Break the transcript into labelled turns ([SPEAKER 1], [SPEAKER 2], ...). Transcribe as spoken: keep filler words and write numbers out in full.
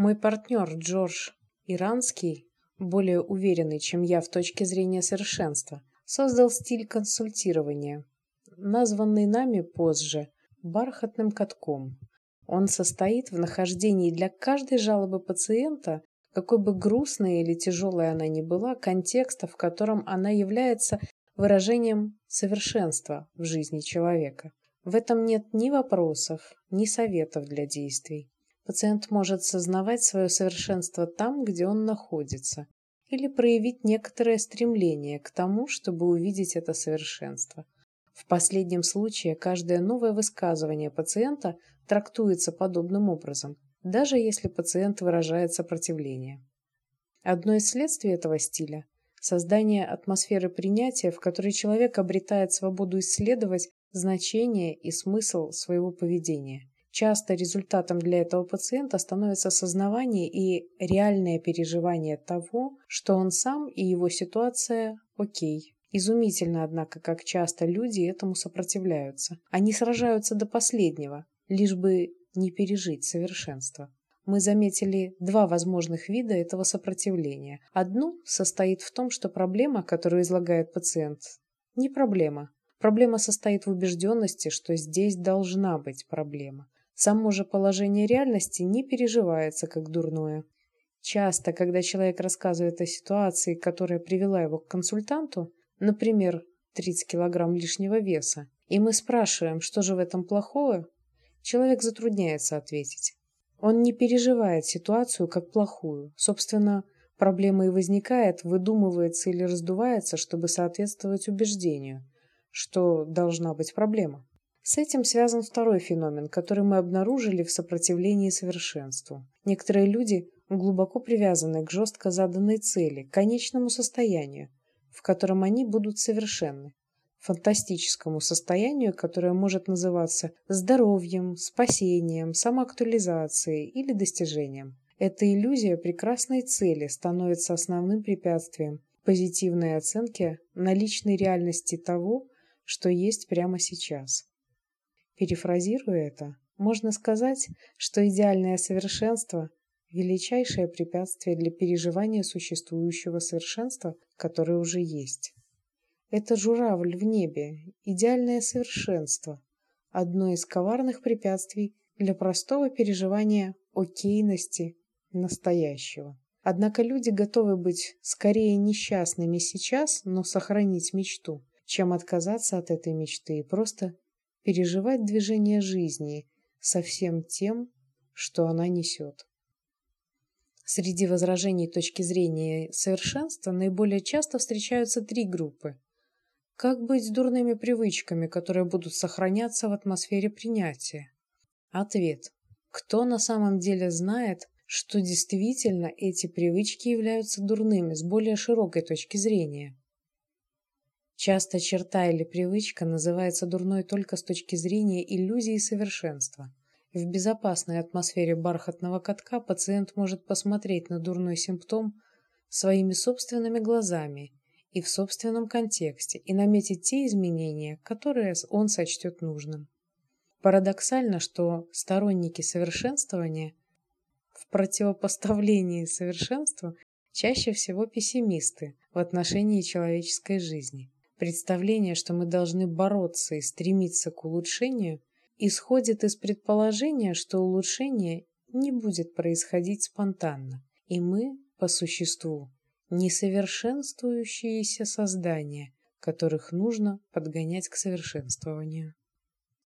[SPEAKER 1] Мой партнер Джордж Иранский, более уверенный, чем я в точке зрения совершенства, создал стиль консультирования, названный нами позже бархатным катком. Он состоит в нахождении для каждой жалобы пациента, какой бы грустной или тяжелой она ни была, контекста, в котором она является выражением совершенства в жизни человека. В этом нет ни вопросов, ни советов для действий. Пациент может сознавать свое совершенство там, где он находится, или проявить некоторое стремление к тому, чтобы увидеть это совершенство. В последнем случае каждое новое высказывание пациента трактуется подобным образом, даже если пациент выражает сопротивление. Одно из следствий этого стиля – создание атмосферы принятия, в которой человек обретает свободу исследовать значение и смысл своего поведения. Часто результатом для этого пациента становится осознавание и реальное переживание того, что он сам и его ситуация окей. Изумительно, однако, как часто люди этому сопротивляются. Они сражаются до последнего, лишь бы не пережить совершенство. Мы заметили два возможных вида этого сопротивления. Одно состоит в том, что проблема, которую излагает пациент, не проблема. Проблема состоит в убежденности, что здесь должна быть проблема. Само же положение реальности не переживается как дурное. Часто, когда человек рассказывает о ситуации, которая привела его к консультанту, например, тридцать килограмм лишнего веса, и мы спрашиваем, что же в этом плохого, человек затрудняется ответить. Он не переживает ситуацию как плохую. Собственно, проблема и возникает, выдумывается или раздувается, чтобы соответствовать убеждению, что должна быть проблема. С этим связан второй феномен, который мы обнаружили в сопротивлении совершенству. Некоторые люди глубоко привязаны к жестко заданной цели, к конечному состоянию, в котором они будут совершенны, фантастическому состоянию, которое может называться здоровьем, спасением, самоактуализацией или достижением. Эта иллюзия прекрасной цели становится основным препятствием позитивной оценки наличной реальности того, что есть прямо сейчас. Перефразируя это, можно сказать, что идеальное совершенство – величайшее препятствие для переживания существующего совершенства, которое уже есть. Это журавль в небе, идеальное совершенство, одно из коварных препятствий для простого переживания окейности настоящего. Однако люди готовы быть скорее несчастными сейчас, но сохранить мечту, чем отказаться от этой мечты и просто переживать движение жизни со всем тем, что она несет. Среди возражений точки зрения совершенства наиболее часто встречаются три группы. Как быть с дурными привычками, которые будут сохраняться в атмосфере принятия? Ответ. Кто на самом деле знает, что действительно эти привычки являются дурными с более широкой точки зрения? Часто черта или привычка называется дурной только с точки зрения иллюзии совершенства. В безопасной атмосфере бархатного катка пациент может посмотреть на дурной симптом своими собственными глазами и в собственном контексте и наметить те изменения, которые он сочтет нужным. Парадоксально, что сторонники совершенствования в противопоставлении совершенству чаще всего пессимисты в отношении человеческой жизни. Представление, что мы должны бороться и стремиться к улучшению, исходит из предположения, что улучшение не будет происходить спонтанно, и мы, по существу, несовершенствующиеся создания, которых нужно подгонять к совершенствованию.